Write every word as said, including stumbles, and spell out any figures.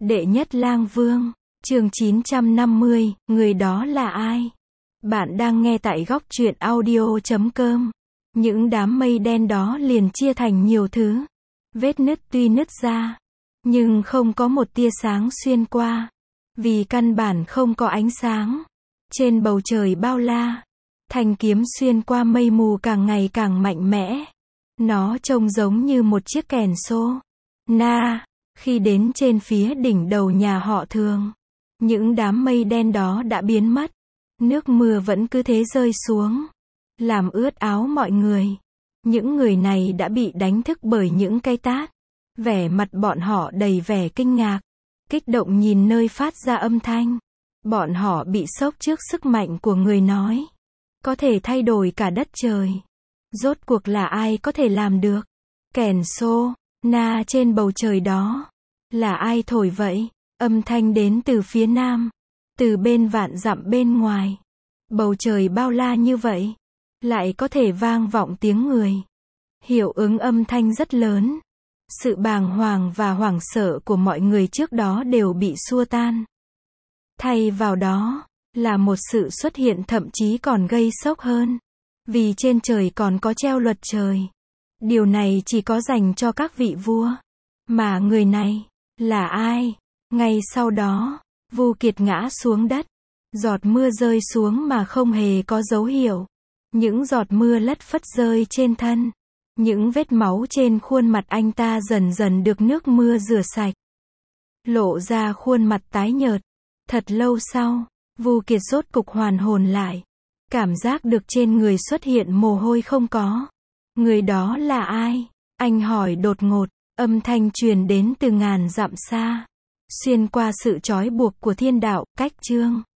Đệ nhất lang vương, chương chín trăm năm mươi, người đó là ai? Bạn đang nghe tại góc truyện audio chấm com. Những đám mây đen đó liền chia thành nhiều thứ. Vết nứt tuy nứt ra, nhưng không có một tia sáng xuyên qua. Vì căn bản không có ánh sáng. Trên bầu trời bao la, thanh kiếm xuyên qua mây mù càng ngày càng mạnh mẽ. Nó trông giống như một chiếc kèn xô. Na, khi đến trên phía đỉnh đầu nhà họ Thường, những đám mây đen đó đã biến mất. Nước mưa vẫn cứ thế rơi xuống, làm ướt áo mọi người. Những người này đã bị đánh thức bởi những cái tát. Vẻ mặt bọn họ đầy vẻ kinh ngạc, kích động nhìn nơi phát ra âm thanh. Bọn họ bị sốc trước sức mạnh của người nói có thể thay đổi cả đất trời. Rốt cuộc là ai có thể làm được? Kèn xô, na trên bầu trời đó. Là ai thổi vậy? Âm thanh đến từ phía nam, từ bên vạn dặm bên ngoài. Bầu trời bao la như vậy, lại có thể vang vọng tiếng người. Hiệu ứng âm thanh rất lớn. Sự bàng hoàng và hoảng sợ của mọi người trước đó đều bị xua tan. Thay vào đó, là một sự xuất hiện thậm chí còn gây sốc hơn. Vì trên trời còn có treo luật trời. Điều này chỉ có dành cho các vị vua. Mà người này, là ai? Ngay sau đó, Vu Kiệt ngã xuống đất. Giọt mưa rơi xuống mà không hề có dấu hiệu. Những giọt mưa lất phất rơi trên thân. Những vết máu trên khuôn mặt anh ta dần dần được nước mưa rửa sạch. Lộ ra khuôn mặt tái nhợt. Thật lâu sau, Vu Kiệt rốt cục hoàn hồn lại. Cảm giác được trên người xuất hiện mồ hôi không có. Người đó là ai? Anh hỏi đột ngột, âm thanh truyền đến từ ngàn dặm xa. Xuyên qua sự trói buộc của thiên đạo, cách chương.